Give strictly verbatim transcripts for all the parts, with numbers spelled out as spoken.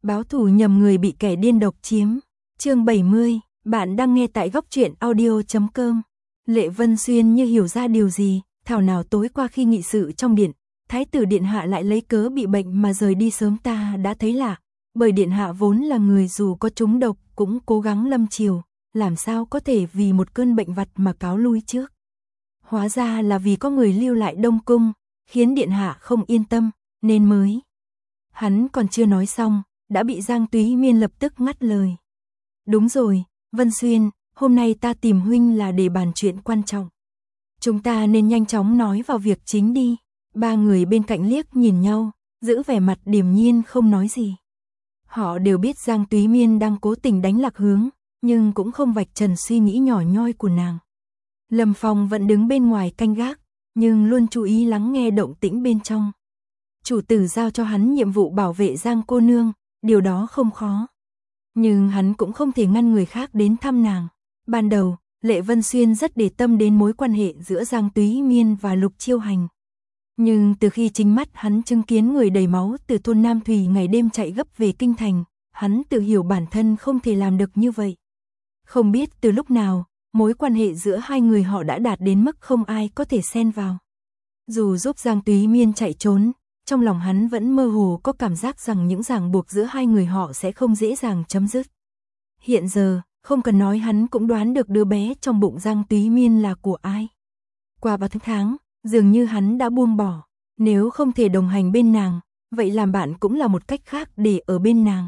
Báo thù nhầm người bị kẻ điên độc chiếm. Chương bảy mươi, bạn đang nghe tại góc truyện audio chấm com. Lệ Vân Xuyên như hiểu ra điều gì, thảo nào tối qua khi nghị sự trong điện, Thái tử điện hạ lại lấy cớ bị bệnh mà rời đi sớm ta đã thấy lạ, bởi điện hạ vốn là người dù có trúng độc cũng cố gắng lâm chiều, làm sao có thể vì một cơn bệnh vặt mà cáo lui trước. Hóa ra là vì có người lưu lại Đông Cung, khiến điện hạ không yên tâm, nên mới. Hắn còn chưa nói xong, đã bị Giang Túy Miên lập tức ngắt lời. Đúng rồi, Vân Xuyên, hôm nay ta tìm huynh là để bàn chuyện quan trọng. Chúng ta nên nhanh chóng nói vào việc chính đi. Ba người bên cạnh liếc nhìn nhau, giữ vẻ mặt điềm nhiên không nói gì. Họ đều biết Giang Túy Miên đang cố tình đánh lạc hướng, nhưng cũng không vạch trần suy nghĩ nhỏ nhoi của nàng. Lâm Phong vẫn đứng bên ngoài canh gác, nhưng luôn chú ý lắng nghe động tĩnh bên trong. Chủ tử giao cho hắn nhiệm vụ bảo vệ Giang cô nương, điều đó không khó. Nhưng hắn cũng không thể ngăn người khác đến thăm nàng. Ban đầu, Lệ Vân Xuyên rất để tâm đến mối quan hệ giữa Giang Túy Miên và Lục Chiêu Hành. Nhưng từ khi chính mắt hắn chứng kiến người đầy máu từ thôn Nam Thủy ngày đêm chạy gấp về kinh thành, hắn tự hiểu bản thân không thể làm được như vậy. Không biết từ lúc nào, mối quan hệ giữa hai người họ đã đạt đến mức không ai có thể xen vào. Dù giúp Giang Túy Miên chạy trốn, trong lòng hắn vẫn mơ hồ có cảm giác rằng những ràng buộc giữa hai người họ sẽ không dễ dàng chấm dứt. Hiện giờ, không cần nói hắn cũng đoán được đứa bé trong bụng Giang Túy Miên là của ai. Qua ba tháng, dường như hắn đã buông bỏ, nếu không thể đồng hành bên nàng, vậy làm bạn cũng là một cách khác để ở bên nàng.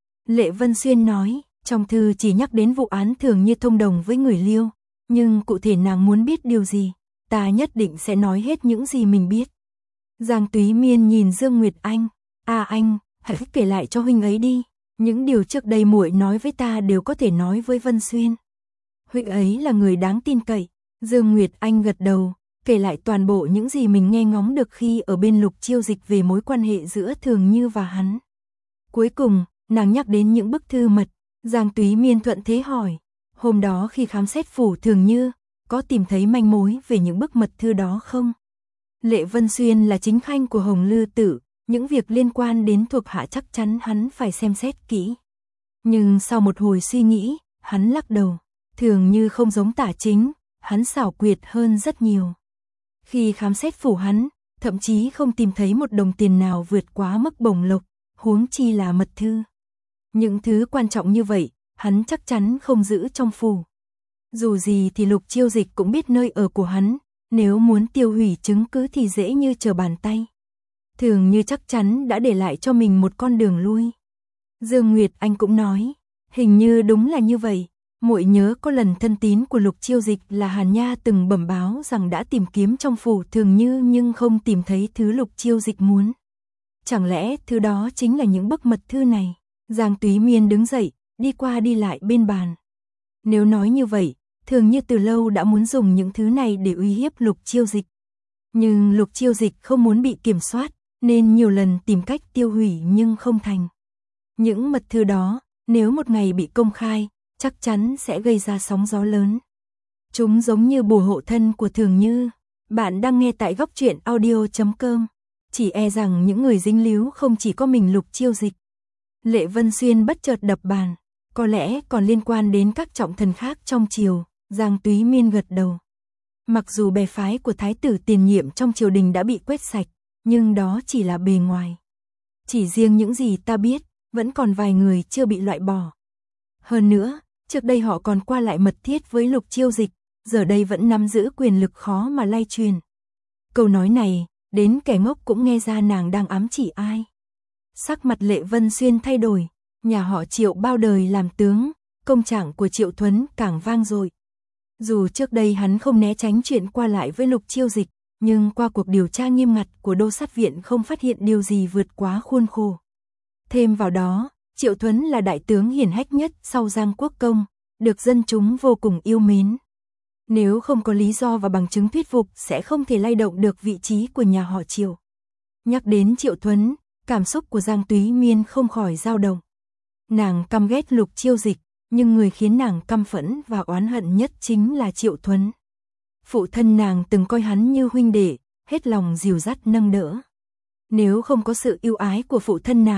Lệ Vân Xuyên nói, trong thư chỉ nhắc đến vụ án thường như thông đồng với người Liêu, nhưng cụ thể nàng muốn biết điều gì, ta nhất định sẽ nói hết những gì mình biết. Giang Túy Miên nhìn Dương Nguyệt Anh, à anh, hãy kể lại cho huynh ấy đi, những điều trước đây muội nói với ta đều có thể nói với Vân Xuyên. Huynh ấy là người đáng tin cậy. Dương Nguyệt Anh gật đầu, kể lại toàn bộ những gì mình nghe ngóng được khi ở bên Lục Chiêu Dịch về mối quan hệ giữa Thường Như và hắn. Cuối cùng, nàng nhắc đến những bức thư mật. Giang Túy Miên thuận thế hỏi, hôm đó khi khám xét phủ Thường Như, có tìm thấy manh mối về những bức mật thư đó không? Lệ Vân Xuyên là chính khanh của Hồng Lư Tử, những việc liên quan đến thuộc hạ chắc chắn hắn phải xem xét kỹ. Nhưng sau một hồi suy nghĩ, hắn lắc đầu, Thường Như không giống Tả Chính, hắn xảo quyệt hơn rất nhiều. Khi khám xét phủ hắn, thậm chí không tìm thấy một đồng tiền nào vượt quá mức bổng lộc, huống chi là mật thư. Những thứ quan trọng như vậy, hắn chắc chắn không giữ trong phủ. Dù gì thì Lục Chiêu Dịch cũng biết nơi ở của hắn, nếu muốn tiêu hủy chứng cứ thì dễ như trở bàn tay. Thường Như chắc chắn đã để lại cho mình một con đường lui. Dương Nguyệt Anh cũng nói, hình như đúng là như vậy. Muội nhớ có lần thân tín của Lục Chiêu Dịch là Hàn Nha từng bẩm báo rằng đã tìm kiếm trong phủ Thường Như nhưng không tìm thấy thứ Lục Chiêu Dịch muốn. Chẳng lẽ thứ đó chính là những bức mật thư này? Giang Túy Miên đứng dậy, đi qua đi lại bên bàn. Nếu nói như vậy, Thường Như từ lâu đã muốn dùng những thứ này để uy hiếp Lục Chiêu Dịch. Nhưng Lục Chiêu Dịch không muốn bị kiểm soát, nên nhiều lần tìm cách tiêu hủy nhưng không thành. Những mật thư đó, nếu một ngày bị công khai, chắc chắn sẽ gây ra sóng gió lớn. Chúng giống như bùa hộ thân của Thường Như. Bạn đang nghe tại góc truyện audio chấm com. Chỉ e rằng những người dính líu không chỉ có mình Lục Chiêu Dịch. Lệ Vân Xuyên bất chợt đập bàn, có lẽ còn liên quan đến các trọng thần khác trong triều. Giang Túy Miên gật đầu. Mặc dù bè phái của thái tử tiền nhiệm trong triều đình đã bị quét sạch, nhưng đó chỉ là bề ngoài. Chỉ riêng những gì ta biết, vẫn còn vài người chưa bị loại bỏ. Hơn nữa, trước đây họ còn qua lại mật thiết với Lục Chiêu Dịch, giờ đây vẫn nắm giữ quyền lực khó mà lay truyền. Câu nói này, đến kẻ ngốc cũng nghe ra nàng đang ám chỉ ai. Sắc mặt Lệ Vân Xuyên thay đổi, nhà họ Triệu bao đời làm tướng, công trạng của Triệu Thuấn càng vang dội. Dù trước đây hắn không né tránh chuyện qua lại với Lục Chiêu Dịch, nhưng qua cuộc điều tra nghiêm ngặt của Đô Sát Viện không phát hiện điều gì vượt quá khuôn khổ. Thêm vào đó, Triệu Thuấn là đại tướng hiển hách nhất sau Giang Quốc Công, được dân chúng vô cùng yêu mến. Nếu không có lý do và bằng chứng thuyết phục sẽ không thể lay động được vị trí của nhà họ Triệu. Nhắc đến Triệu Thuấn, cảm xúc của Giang Túy Miên không khỏi dao động. Nàng căm ghét Lục Chiêu Dịch, nhưng người khiến nàng căm phẫn và oán hận nhất chính là Triệu Thuấn. Phụ thân nàng từng coi hắn như huynh đệ, hết lòng dìu dắt nâng đỡ. Nếu không có sự yêu ái của phụ thân nàng,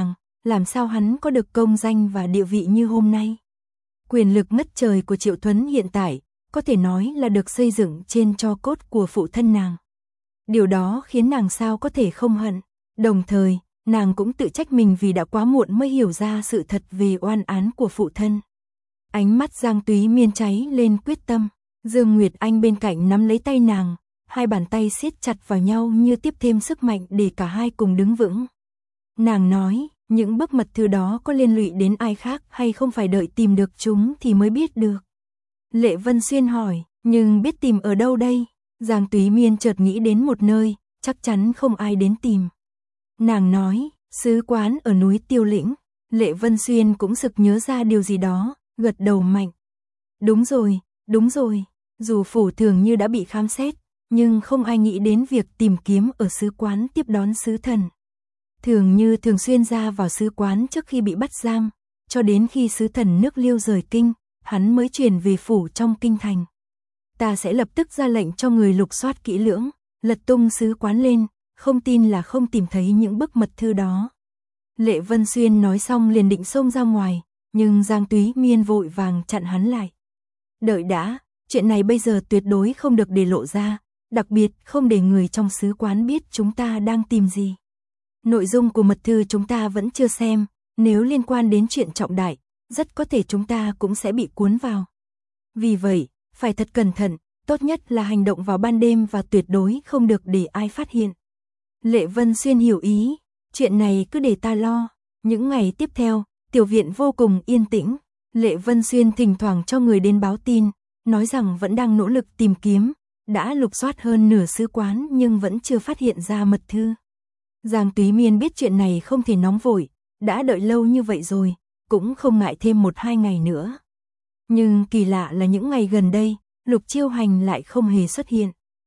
làm sao hắn có được công danh và địa vị như hôm nay. Quyền lực ngất trời của Triệu Thuấn hiện tại, có thể nói là được xây dựng trên tro cốt của phụ thân nàng. Điều đó khiến nàng sao có thể không hận, đồng thời, nàng cũng tự trách mình vì đã quá muộn mới hiểu ra sự thật về oan án của phụ thân. Ánh mắt Giang Túy Miên cháy lên quyết tâm, Dương Nguyệt Anh bên cạnh nắm lấy tay nàng, hai bàn tay siết chặt vào nhau như tiếp thêm sức mạnh để cả hai cùng đứng vững. Nàng nói, những bức mật thư đó có liên lụy đến ai khác hay không phải đợi tìm được chúng thì mới biết được. Lệ Vân Xuyên hỏi, nhưng biết tìm ở đâu đây? Giang Túy Miên chợt nghĩ đến một nơi, chắc chắn không ai đến tìm. Nàng nói, sứ quán ở núi Tiêu Lĩnh. Lệ Vân Xuyên cũng sực nhớ ra điều gì đó, gật đầu mạnh. Đúng rồi, đúng rồi, dù phủ thường như đã bị khám xét, nhưng không ai nghĩ đến việc tìm kiếm ở sứ quán tiếp đón sứ thần. Thường như thường xuyên ra vào sứ quán trước khi bị bắt giam, cho đến khi sứ thần nước Liêu rời kinh, hắn mới chuyển về phủ trong kinh thành. Ta sẽ lập tức ra lệnh cho người lục soát kỹ lưỡng, lật tung sứ quán lên, không tin là không tìm thấy những bức mật thư đó. Lệ Vân Xuyên nói xong liền định xông ra ngoài, nhưng Giang Túy Miên vội vàng chặn hắn lại. Đợi đã, chuyện này bây giờ tuyệt đối không được để lộ ra, đặc biệt không để người trong sứ quán biết chúng ta đang tìm gì. Nội dung của mật thư chúng ta vẫn chưa xem, nếu liên quan đến chuyện trọng đại, rất có thể chúng ta cũng sẽ bị cuốn vào. Vì vậy, phải thật cẩn thận, tốt nhất là hành động vào ban đêm và tuyệt đối không được để ai phát hiện. Lệ Vân Xuyên hiểu ý, chuyện này cứ để ta lo. Những ngày tiếp theo, tiểu viện vô cùng yên tĩnh. Lệ Vân Xuyên thỉnh thoảng cho người đến báo tin, nói rằng vẫn đang nỗ lực tìm kiếm, đã lục soát hơn nửa sứ quán nhưng vẫn chưa phát hiện ra mật thư. Giang Túy Miên biết chuyện này không thể nóng vội, đã đợi lâu như vậy rồi, cũng không ngại thêm một hai ngày nữa. Nhưng kỳ lạ là những ngày gần đây, Lục Chiêu Hành lại không hề xuất hiện.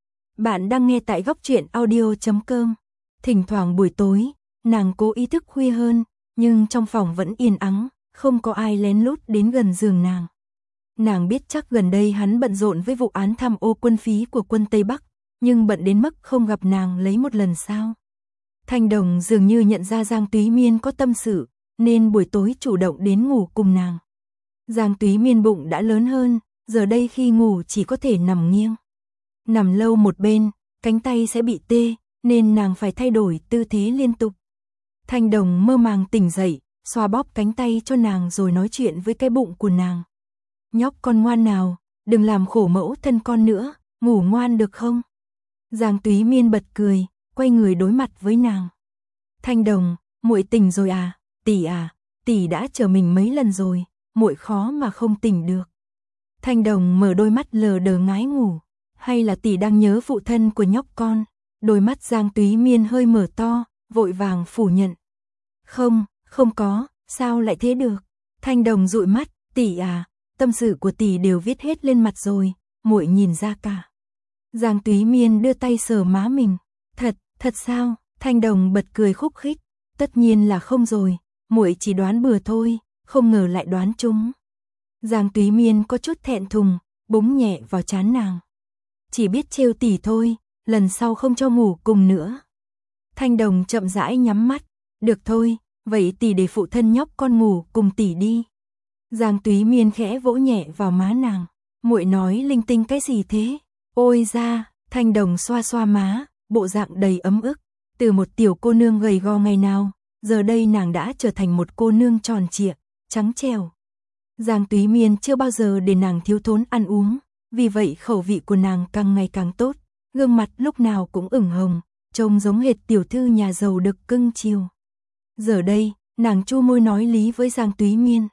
Bạn đang nghe tại góc truyện audio chấm com. Thỉnh thoảng buổi tối, nàng cố ý thức khuya hơn, nhưng trong phòng vẫn yên ắng, không có ai lén lút đến gần giường nàng. Nàng biết chắc gần đây hắn bận rộn với vụ án tham ô quân phí của quân Tây Bắc, nhưng bận đến mức không gặp nàng lấy một lần sao. Thanh Đồng dường như nhận ra Giang Túy Miên có tâm sự, nên buổi tối chủ động đến ngủ cùng nàng. Giang Túy Miên bụng đã lớn hơn, giờ đây khi ngủ chỉ có thể nằm nghiêng. Nằm lâu một bên, cánh tay sẽ bị tê, nên nàng phải thay đổi tư thế liên tục. Thanh Đồng mơ màng tỉnh dậy, xoa bóp cánh tay cho nàng rồi nói chuyện với cái bụng của nàng. Nhóc con ngoan nào, đừng làm khổ mẫu thân con nữa, ngủ ngoan được không? Giang Túy Miên bật cười, quay người đối mặt với nàng. Thanh Đồng, muội tỉnh rồi à? Tỷ à, tỷ đã chờ mình mấy lần rồi, muội khó mà không tỉnh được. Thanh Đồng mở đôi mắt lờ đờ ngái ngủ, hay là tỷ đang nhớ phụ thân của nhóc con? Đôi mắt Giang Túy Miên hơi mở to, vội vàng phủ nhận. Không, không có, sao lại thế được? Thanh Đồng dụi mắt, tỷ à, tâm sự của tỷ đều viết hết lên mặt rồi, muội nhìn ra cả. Giang Túy Miên đưa tay sờ má mình. Thật, thật sao? Thanh Đồng bật cười khúc khích. Tất nhiên là không rồi, muội chỉ đoán bừa thôi, không ngờ lại đoán trúng. Giang Túy Miên có chút thẹn thùng, búng nhẹ vào trán nàng. Chỉ biết trêu tỷ thôi, lần sau không cho ngủ cùng nữa. Thanh Đồng chậm rãi nhắm mắt. Được thôi, vậy tỷ để phụ thân nhóc con ngủ cùng tỷ đi. Giang Túy Miên khẽ vỗ nhẹ vào má nàng. Muội nói linh tinh cái gì thế? Ôi da, Thanh Đồng xoa xoa má, bộ dạng đầy ấm ức. Từ một tiểu cô nương gầy gò ngày nào, giờ đây nàng đã trở thành một cô nương tròn trịa, trắng trẻo. Giang Túy Miên chưa bao giờ để nàng thiếu thốn ăn uống, vì vậy khẩu vị của nàng càng ngày càng tốt, gương mặt lúc nào cũng ửng hồng, trông giống hệt tiểu thư nhà giàu được cưng chiều. Giờ đây, nàng chu môi nói lý với Giang Túy Miên.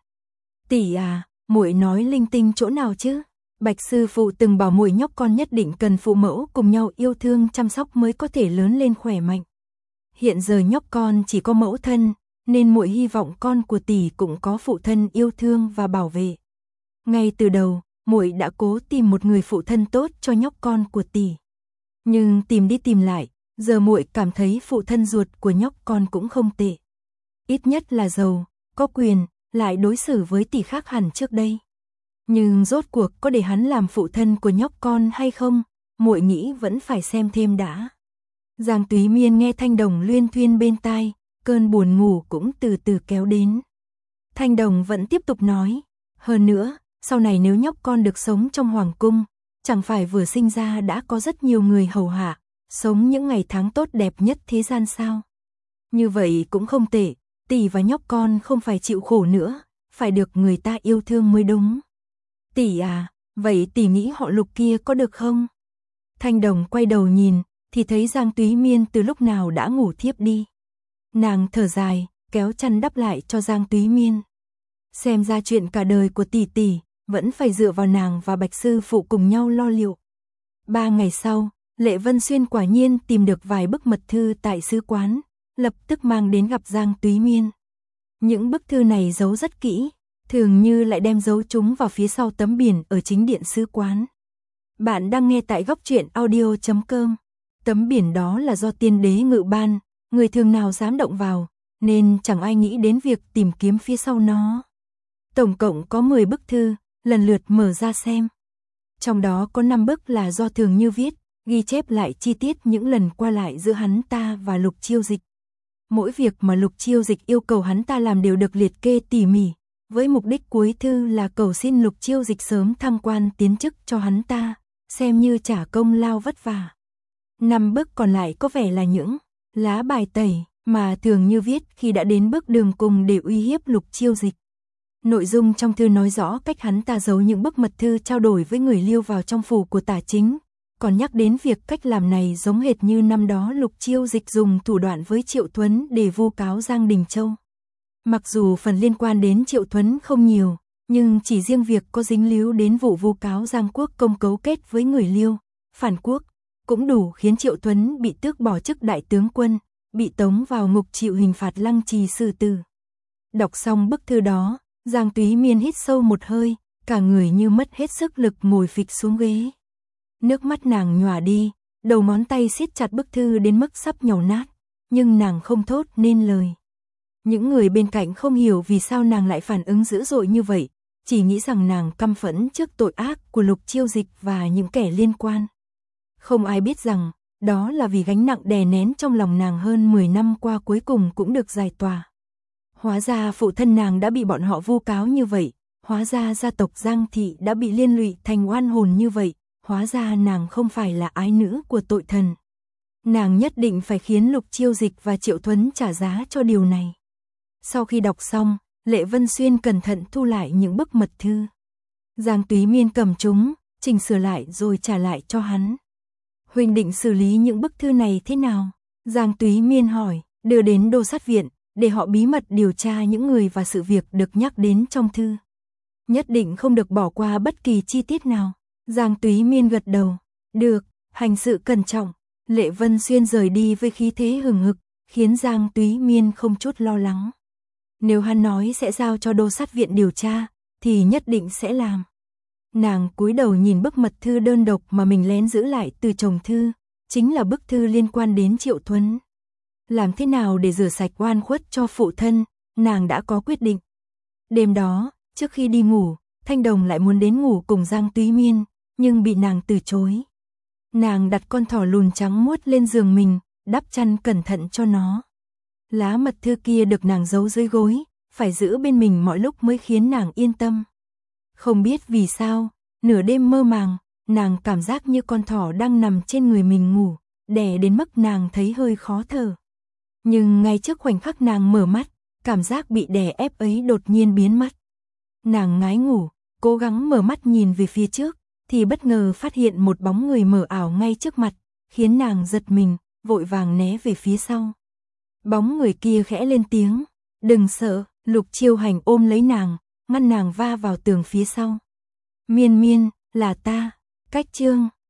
Tỷ à, muội nói linh tinh chỗ nào chứ? Bạch sư phụ từng bảo muội nhóc con nhất định cần phụ mẫu cùng nhau yêu thương chăm sóc mới có thể lớn lên khỏe mạnh. Hiện giờ nhóc con chỉ có mẫu thân, nên muội hy vọng con của tỷ cũng có phụ thân yêu thương và bảo vệ. Ngay từ đầu, muội đã cố tìm một người phụ thân tốt cho nhóc con của tỷ. Nhưng tìm đi tìm lại, giờ muội cảm thấy phụ thân ruột của nhóc con cũng không tệ. Ít nhất là giàu, có quyền, lại đối xử với tỷ khác hẳn trước đây. Nhưng rốt cuộc có để hắn làm phụ thân của nhóc con hay không, muội nghĩ vẫn phải xem thêm đã. Giang Túy Miên nghe Thanh Đồng luyên thuyên bên tai, cơn buồn ngủ cũng từ từ kéo đến. Thanh Đồng vẫn tiếp tục nói, hơn nữa, sau này nếu nhóc con được sống trong hoàng cung, chẳng phải vừa sinh ra đã có rất nhiều người hầu hạ, sống những ngày tháng tốt đẹp nhất thế gian sao? Như vậy cũng không tệ, tỷ và nhóc con không phải chịu khổ nữa, phải được người ta yêu thương mới đúng. Tỷ à, vậy tỷ nghĩ họ Lục kia có được không? Thanh Đồng quay đầu nhìn, thì thấy Giang Túy Miên từ lúc nào đã ngủ thiếp đi. Nàng thở dài, kéo chăn đắp lại cho Giang Túy Miên. Xem ra chuyện cả đời của tỷ tỷ, vẫn phải dựa vào nàng và Bạch sư phụ cùng nhau lo liệu. Ba ngày sau, Lệ Vân Xuyên quả nhiên tìm được vài bức mật thư tại sứ quán, lập tức mang đến gặp Giang Túy Miên. Những bức thư này giấu rất kỹ, thường như lại đem giấu chúng vào phía sau tấm biển ở chính điện sứ quán. Bạn đang nghe tại góc truyện audio chấm com. Tấm biển đó là do tiên đế ngự ban, người thường nào dám động vào, nên chẳng ai nghĩ đến việc tìm kiếm phía sau nó. Tổng cộng có mười bức thư, lần lượt mở ra xem. Trong đó có năm bức là do Thường Như viết, ghi chép lại chi tiết những lần qua lại giữa hắn ta và Lục Chiêu Dịch. Mỗi việc mà Lục Chiêu Dịch yêu cầu hắn ta làm đều được liệt kê tỉ mỉ, với mục đích cuối thư là cầu xin Lục Chiêu Dịch sớm thăng quan tiến chức cho hắn ta, xem như trả công lao vất vả. Năm bức còn lại có vẻ là những lá bài tẩy mà Thường Như viết khi đã đến bước đường cùng để uy hiếp Lục Chiêu Dịch. Nội dung trong thư nói rõ cách hắn ta giấu những bức mật thư trao đổi với người Liêu vào trong phủ của Tả Chính, còn nhắc đến việc cách làm này giống hệt như năm đó Lục Chiêu Dịch dùng thủ đoạn với Triệu Thuấn để vu cáo Giang Đình Châu. Mặc dù phần liên quan đến Triệu Thuấn không nhiều, nhưng chỉ riêng việc có dính líu đến vụ vu cáo Giang Quốc Công cấu kết với người Liêu, phản quốc, cũng đủ khiến Triệu Thuấn bị tước bỏ chức đại tướng quân, bị tống vào ngục chịu hình phạt lăng trì xử tử. Đọc xong bức thư đó, Giang Túy Miên hít sâu một hơi, cả người như mất hết sức lực ngồi phịch xuống ghế. Nước mắt nàng nhòa đi, đầu ngón tay siết chặt bức thư đến mức sắp nhàu nát, nhưng nàng không thốt nên lời. Những người bên cạnh không hiểu vì sao nàng lại phản ứng dữ dội như vậy, chỉ nghĩ rằng nàng căm phẫn trước tội ác của Lục Chiêu Dịch và những kẻ liên quan. Không ai biết rằng, đó là vì gánh nặng đè nén trong lòng nàng hơn mười năm qua cuối cùng cũng được giải tỏa. Hóa ra phụ thân nàng đã bị bọn họ vu cáo như vậy, hóa ra gia tộc Giang Thị đã bị liên lụy thành oan hồn như vậy, hóa ra nàng không phải là ái nữ của tội thần. Nàng nhất định phải khiến Lục Chiêu Dịch và Triệu Thuấn trả giá cho điều này. Sau khi đọc xong, Lệ Vân Xuyên cẩn thận thu lại những bức mật thư. Giang Túy Miên cầm chúng, chỉnh sửa lại rồi trả lại cho hắn. Huynh định xử lý những bức thư này thế nào? Giang Túy Miên hỏi, đưa đến đô sát viện, để họ bí mật điều tra những người và sự việc được nhắc đến trong thư. Nhất định không được bỏ qua bất kỳ chi tiết nào. Giang Túy Miên gật đầu. Được, hành sự cẩn trọng. Lệ Vân Xuyên rời đi với khí thế hừng hực, khiến Giang Túy Miên không chút lo lắng. Nếu hắn nói sẽ giao cho đô sát viện điều tra, thì nhất định sẽ làm. Nàng cúi đầu nhìn bức mật thư đơn độc mà mình lén giữ lại từ chồng thư, chính là bức thư liên quan đến Triệu Thuấn. Làm thế nào để rửa sạch oan khuất cho phụ thân, nàng đã có quyết định. Đêm đó, trước khi đi ngủ, Thanh Đồng lại muốn đến ngủ cùng Giang Túy Miên, nhưng bị nàng từ chối. Nàng đặt con thỏ lùn trắng muốt lên giường mình, đắp chăn cẩn thận cho nó. Lá mật thư kia được nàng giấu dưới gối, phải giữ bên mình mọi lúc mới khiến nàng yên tâm. Không biết vì sao, nửa đêm mơ màng, nàng cảm giác như con thỏ đang nằm trên người mình ngủ, đè đến mức nàng thấy hơi khó thở. Nhưng ngay trước khoảnh khắc nàng mở mắt, cảm giác bị đè ép ấy đột nhiên biến mất. Nàng ngái ngủ, cố gắng mở mắt nhìn về phía trước, thì bất ngờ phát hiện một bóng người mờ ảo ngay trước mặt, khiến nàng giật mình, vội vàng né về phía sau. Bóng người kia khẽ lên tiếng, đừng sợ. Lục Chiêu Hành ôm lấy nàng, ngăn nàng va vào tường phía sau. Miên Miên, là ta. Cách chương